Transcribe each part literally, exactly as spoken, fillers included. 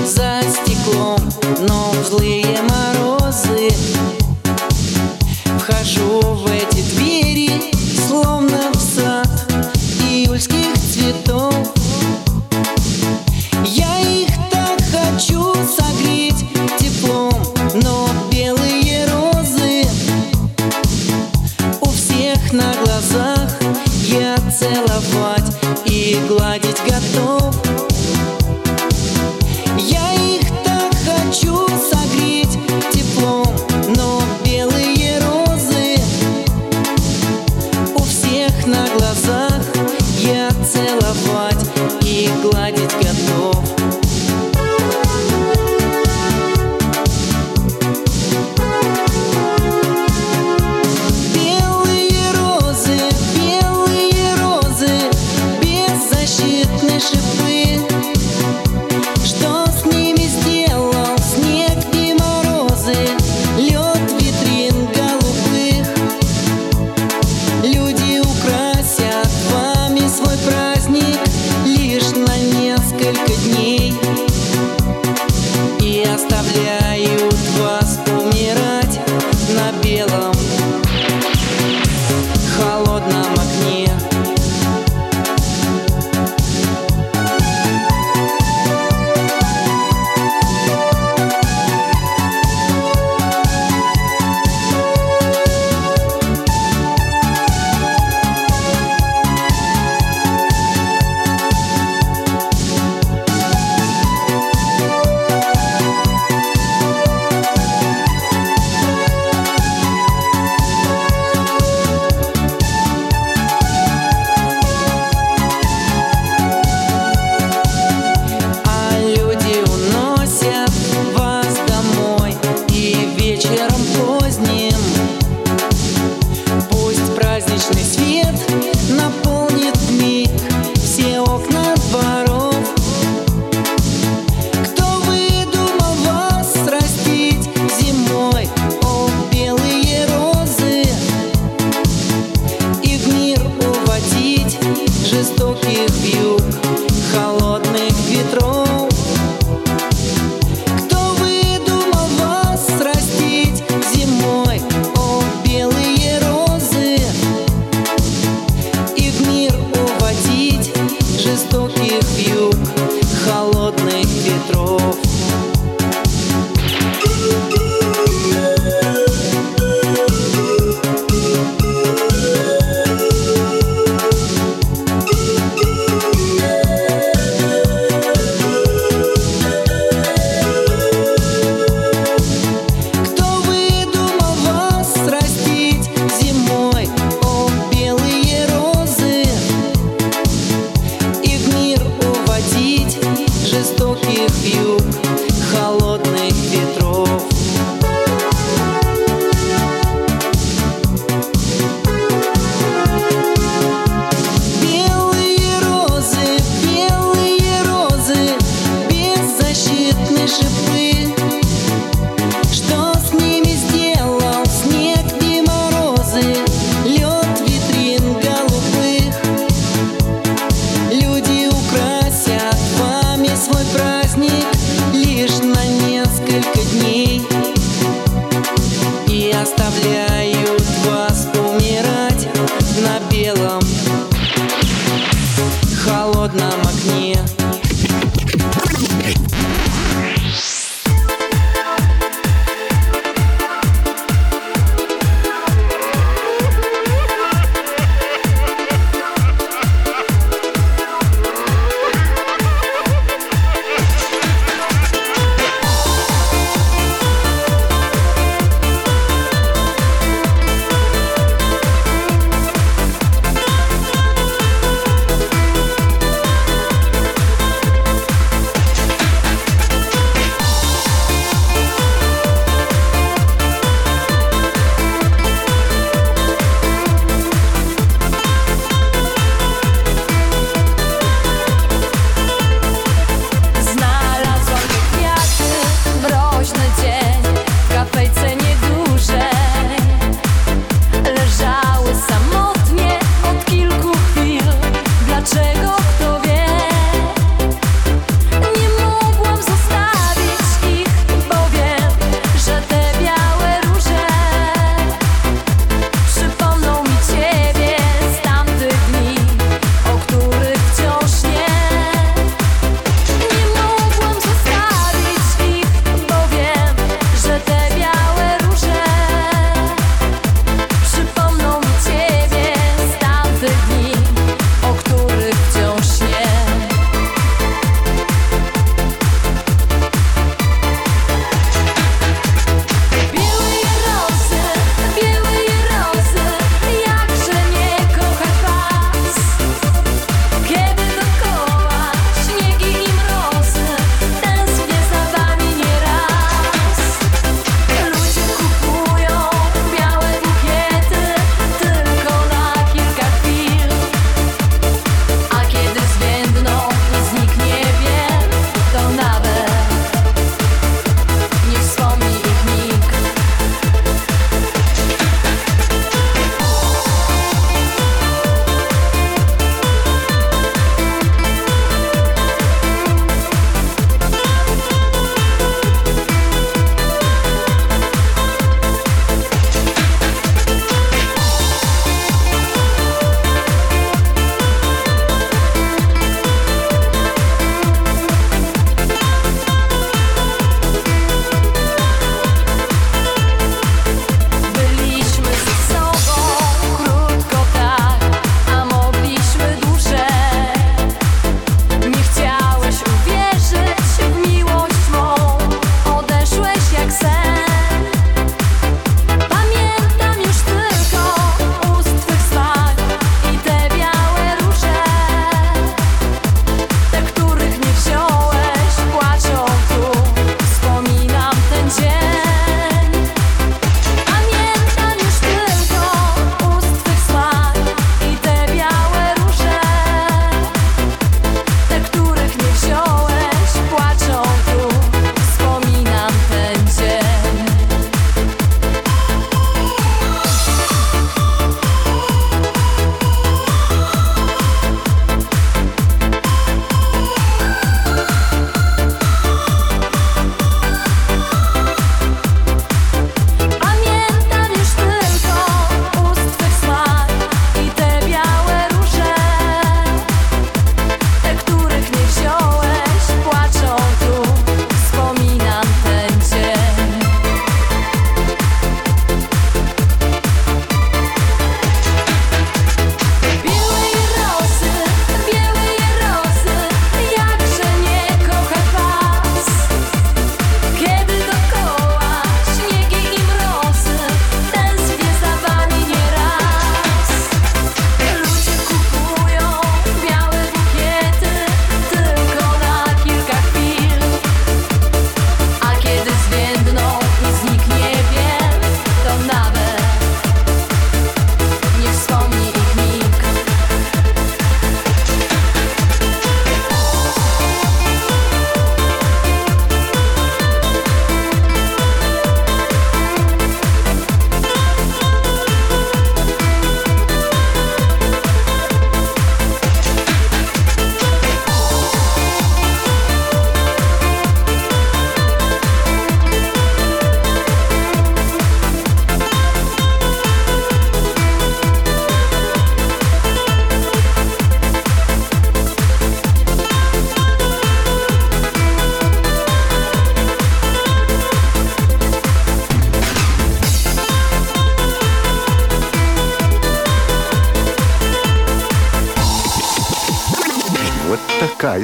за стеклом, но в злые морозы вхожу в эти двери, словно в сад июльских цветов. Я их так хочу согреть теплом, но белые розы у всех на глазах я целовать и гладить готов. Я их так хочу согреть теплом, но белые розы у всех на глазах я целовать и гладить готов. Белые розы, белые розы, беззащитные шипы. Что с ними сделал снег и морозы, лед витрин голубых? Люди украсят вами свой праздник лишь на несколько дней и оставляют вас умирать на белом холодном окне. Вечером поздним пусть праздничный свет наполнит вмиг все окна дворов. Кто выдумал вас растить зимой, о, белые розы, и в мир уводить жестоких вьюг, холодных ветров? Жестоких вьюг, холодных ветров. Кто выдумал вас растить зимой, о, белые розы, и в мир уводить жестоких вьюг, холодных ветров? Белые розы, белые розы, беззащитные шипы. Что с ними сделал снег и морозы, лед витрин голубых? Люди украсят вами свой праздник лишь на несколько дней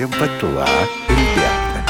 Виталия Батуа «Ильберто».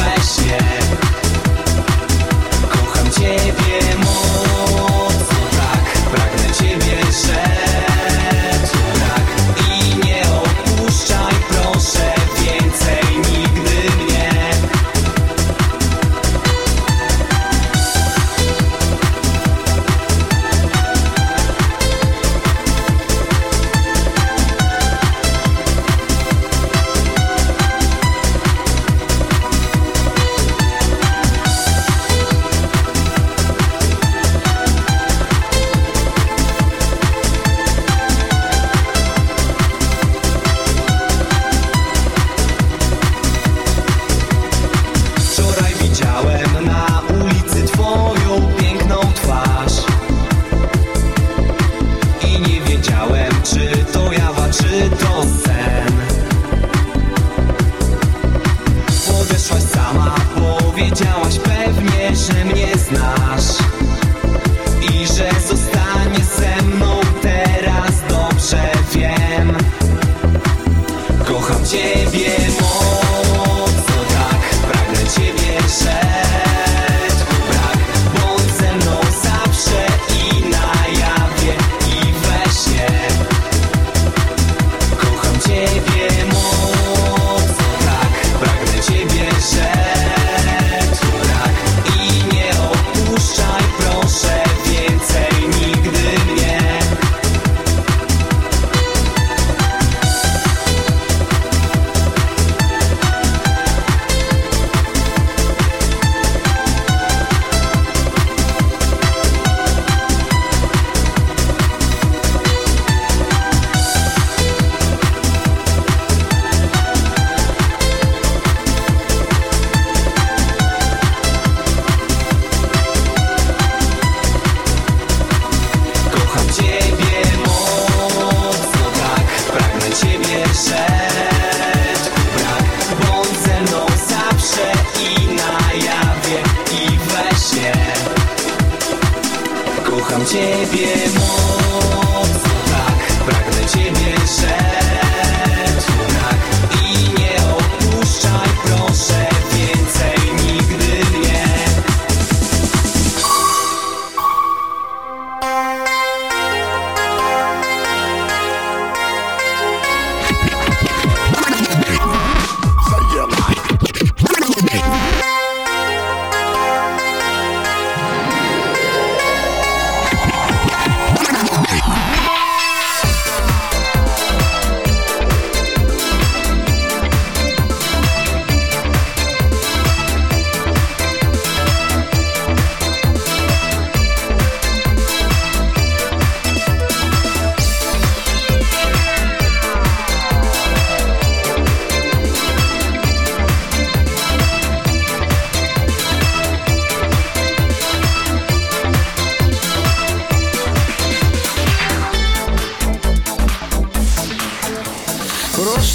Ciebie mocno, tak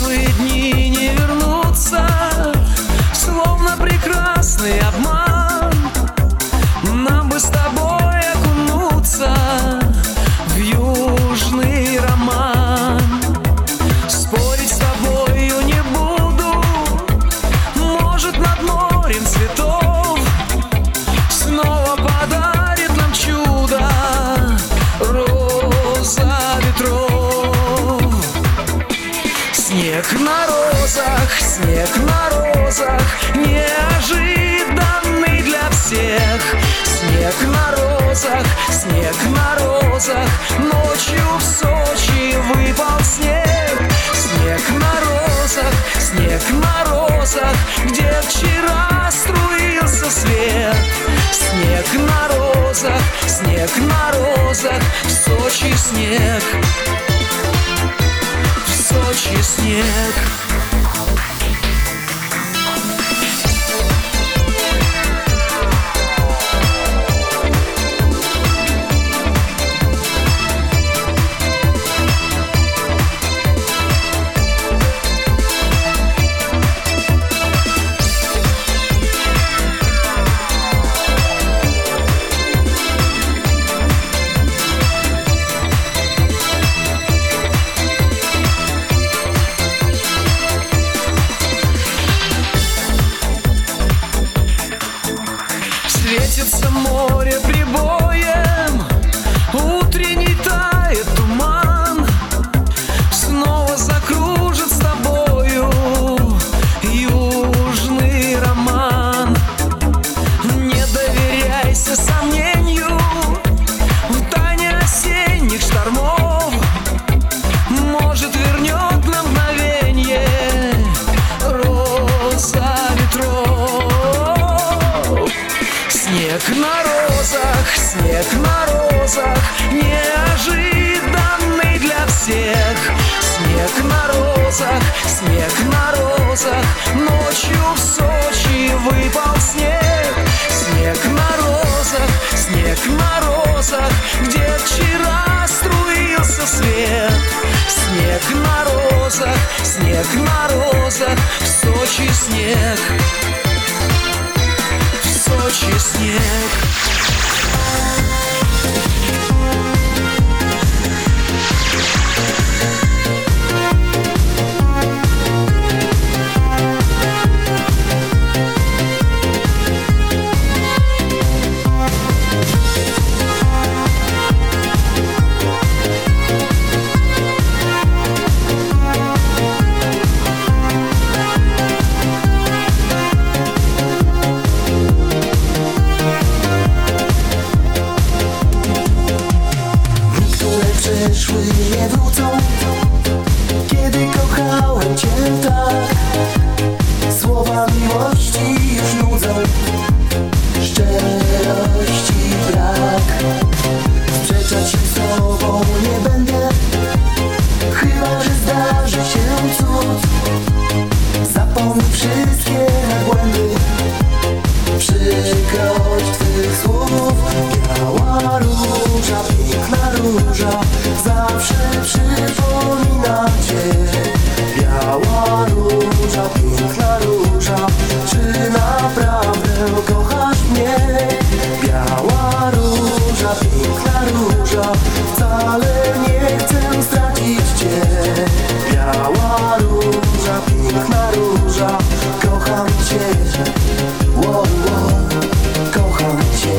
прошлые дни не вернутся, словно прекрасный обман. Нам бы с тобой окунуться в южный роман. Спорить с тобою не буду, может, над морем цветов снова подарит нам чудо роза ветров. Снег на розах, снег на розах, неожиданный для всех. Снег на розах, снег на розах, ночью в Сочи выпал снег. Снег на розах, снег на розах, где вчера струился свет. Снег на розах, снег на розах, в Сочи снег, в Сочи снег. Светится море прибоем, утренний тает туман. Снова закружит с тобою южный роман. Не доверяйся сомнению в тайне осенних штормов. Может, вернет на мгновенье роза ветров. Снег на розах, снег на розах, неожиданный для всех. Снег на розах, снег на розах, ночью в Сочи выпал снег. Снег на розах, снег на розах, где вчера струился свет. Снег на розах, снег на розах, в Сочи снег, в Сочи снег. Przeszły nie wrócą, kiedy kochałem cię tak. Słowa miłości już nudzą, szczerości brak. Sprzeczać się z tobą nie będę, chyba że zdarzy się cud. Zapomnij wszystkie błędy, przykrość twych słów. Biała róża, piękna róża, zawsze przypomina cię. Biała róża, piękna róża, czy naprawdę kochasz mnie? Biała róża, piękna róża, wcale nie chcę stracić cię. Biała róża, piękna róża, kocham cię. Wow, wow, kocham cię.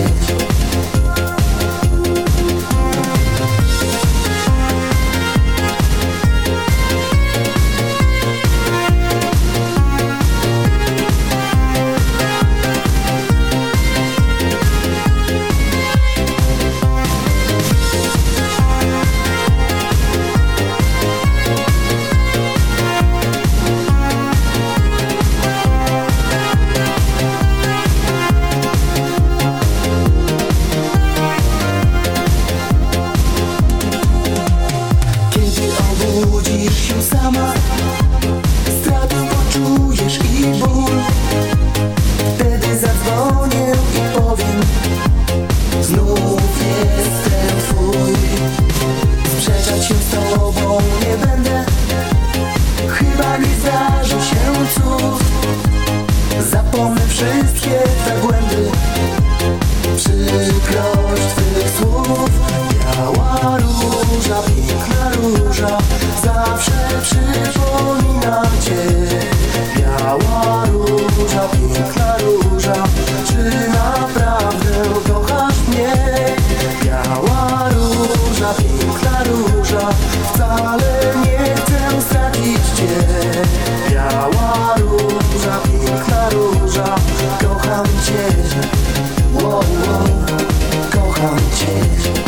Sprzeczać się z tobą nie będę. chyba nie zdarzy się cud. Zapomnę wszystkie te błędy, przykrość twych słów. Biała róża, piękna róża, zawsze przypomina cię. Biała róża, piękna róża, czy naprawdę kochasz mnie? Biała róża, piękna róża, wcale nie chcę stracić cię. Biała róża, piękna róża, kocham cię. Wow, wow, kocham cię.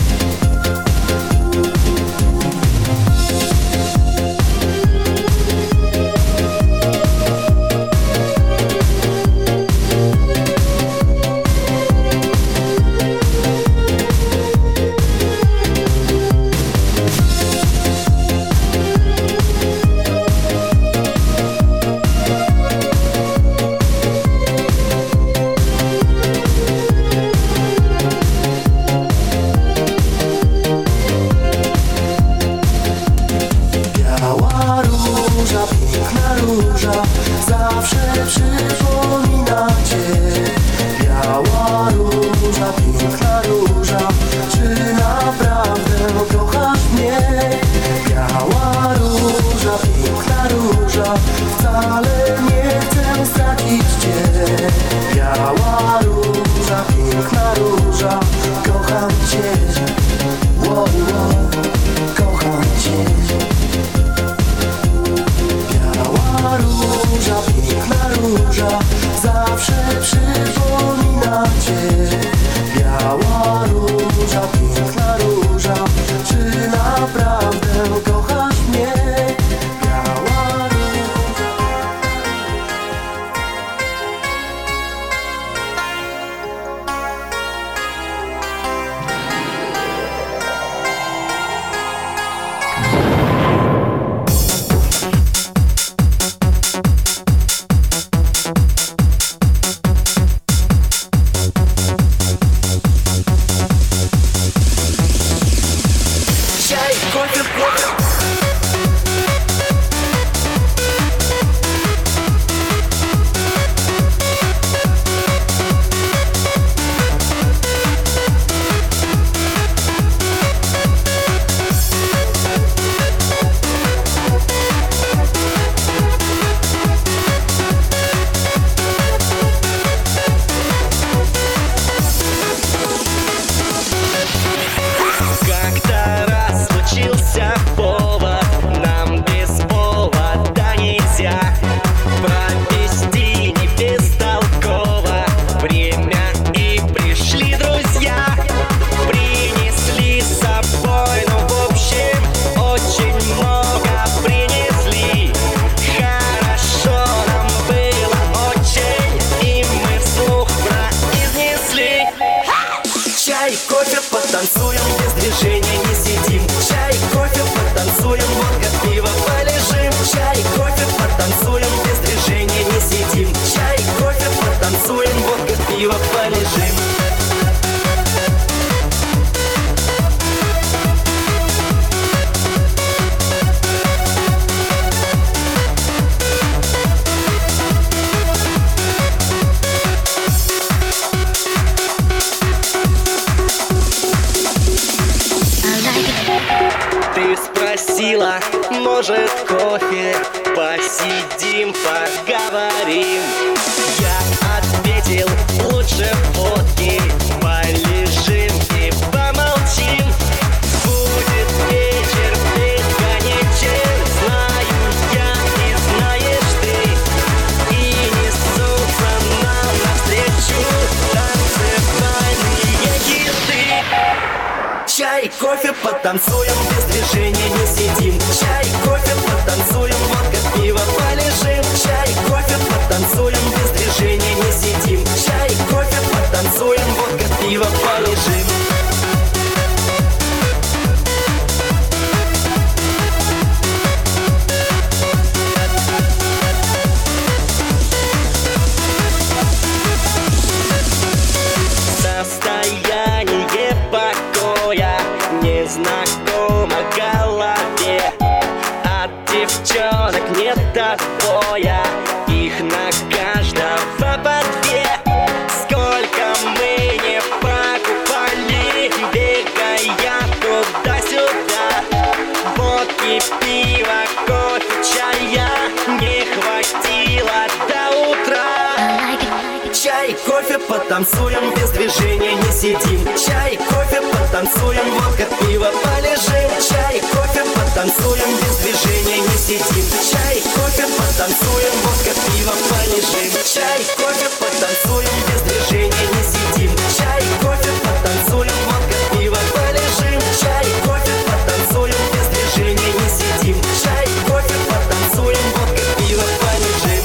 Zawsze przypomina cię. Biała róża, piękna róża, czy naprawdę kochasz mnie? Biała róża, piękna róża, wcale nie chcę stracić cię. Biała róża, piękna róża, kocham cię. Wow, wow, kocham cię. Biała róża, piękna róża, zawsze przypomina cię. Biała róża, piękna róża, czy naprawdę kochasz mnie? Biała róża. Чай, кофе, потанцуем, без движения не сидим. Чай, кофе, потанцуем, водка, пиво, полежим. Чай, кофе, потанцуем, без движения не сидим. Чай, кофе, потанцуем, водка, пиво, полежим. Ты спросила, может, кофе, посидим, поговорим. Я ответил, лучше водки, полежим и помолчим. Будет вечер бесконечен, знаю я и знаешь ты. И несутся нам навстречу танцевальные хиты. Чай, кофе, потанцуем, без движения не сидим. Чай, кофе, потанцуем, водка, пиво, полежим. Чай, кофе, потанцуем, без движения не сидим. Чай, кофе, потанцуем, водка, пиво, полежим. Состояние покоя незнакомое. девчонок нет отбоя, их на каждого по две. Сколько мы не покупали, бегая туда-сюда, водки, пива, кофе, чая не хватило до утра. Чай, кофе, потанцуем, без движения не сидим. Чай, кофе, потанцуем, водка, пиво, полежим. Чай, кофе, потанцуем, без движения не сидим. Чай, кофе, потанцуем, водка, пиво, полежим. Чай, кофе, потанцуем, без движения не сидим. Чай, кофе, потанцуем, водка, пиво, полежим. Чай, кофе, потанцуем, без движения не сидим. Чай, кофе, потанцуем, водка, пиво, полежим.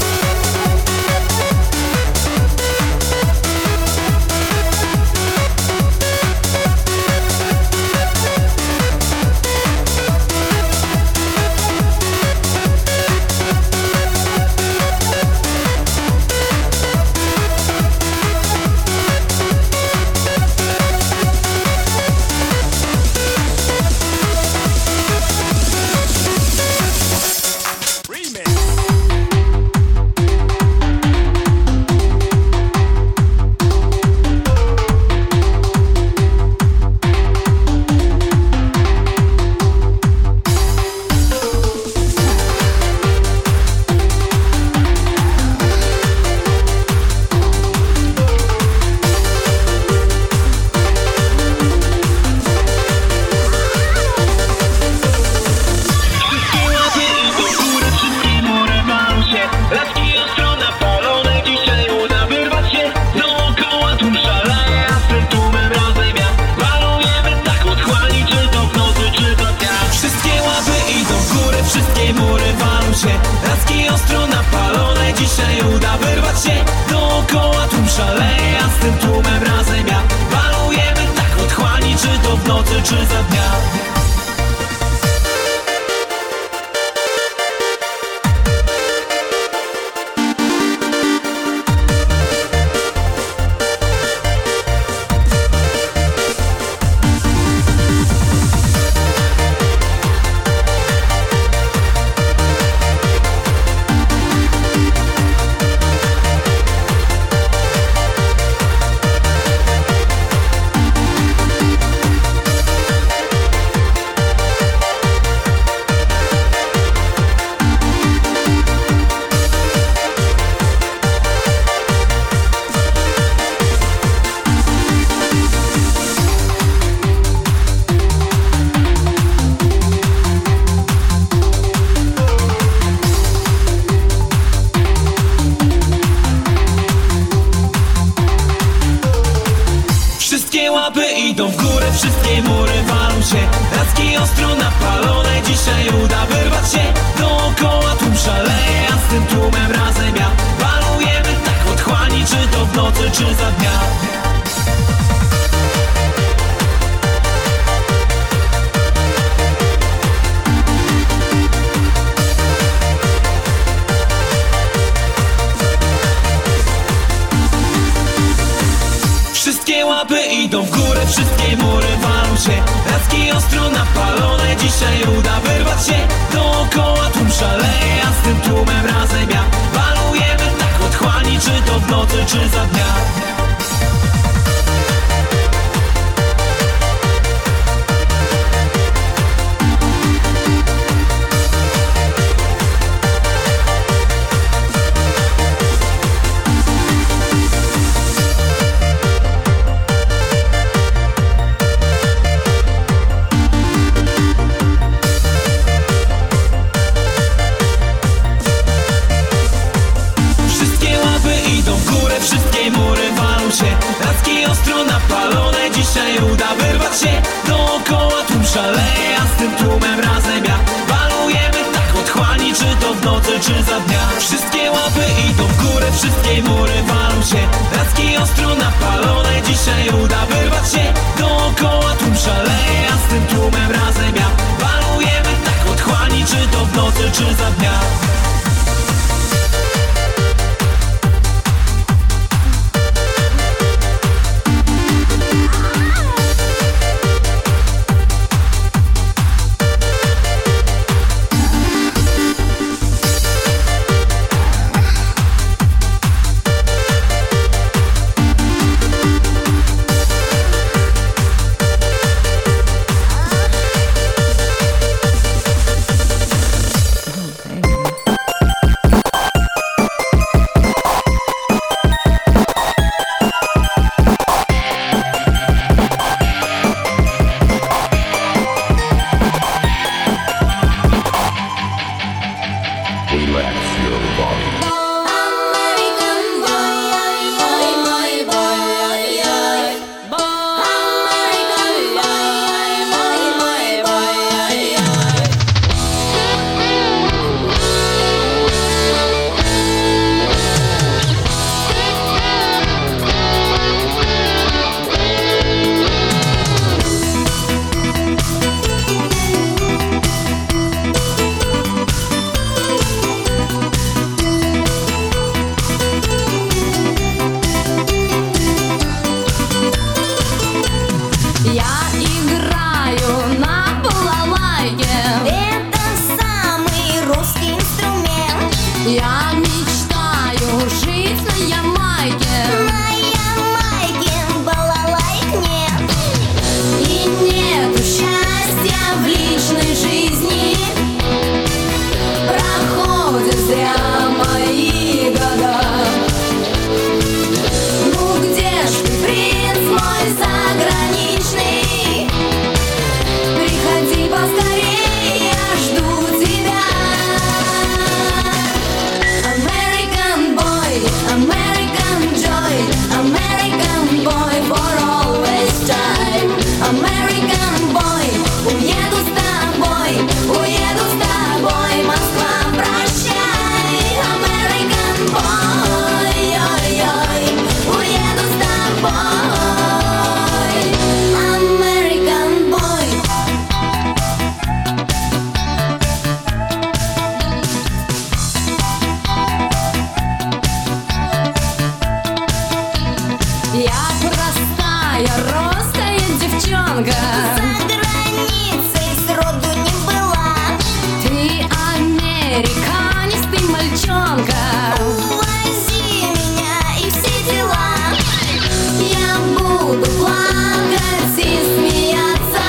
американистый мальчонка. Увози меня и все дела. Я буду плакать и смеяться,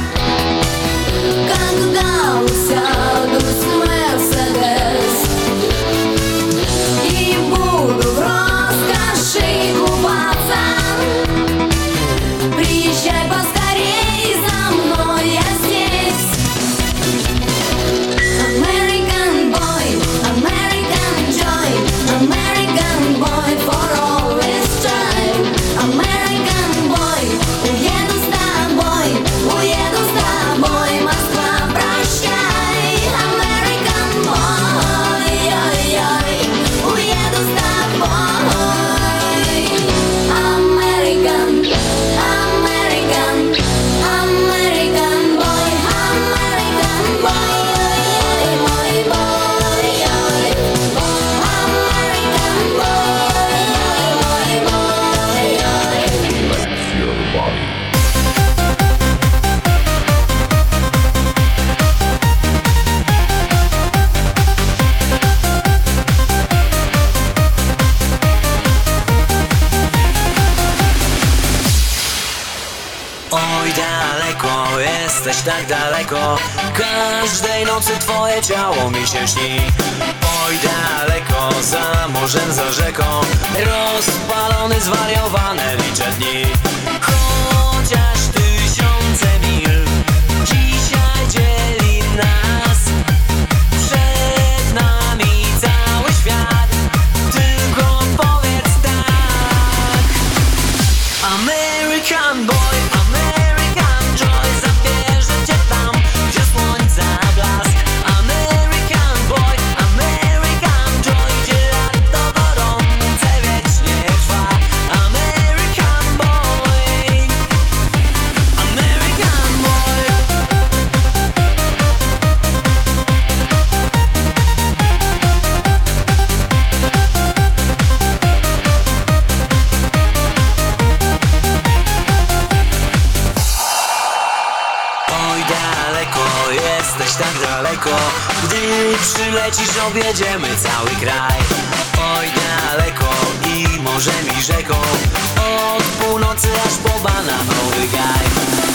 когда усядусь в Мерседес, и буду в роскоши купаться. Приезжай поскорей за мной, я здесь. American boy, American joy, American boy for all this time. American boy, уеду с тобой, уеду с тобой, Москва, прощай. American boy, ой-ой, уеду с тобой. American, American, American boy, American boy, ой, мой boy, ой. American boy, мой boy, ой. Oj, daleko, jesteś tak daleko. Każdej nocy twoje ciało mi się śni. Oj, daleko, za morzem, za rzeką. Rozpalony, zwariowane liczę dni. Chociaż tysiące mil dzisiaj dzieli nas. Przed nami cały świat. Tylko powiedz tak. American boy, American joy, zabierze cię tam, gdzie słońca blask. American boy, American joy, gdzie lato gorące wiecznie trwa. American boy, American boy. Oj, daleko, jesteś tak daleko. Gdy przylecisz, objedziemy cały kraj. Oj, daleko i morzem i rzeką. Od północy aż po bananowy gaj.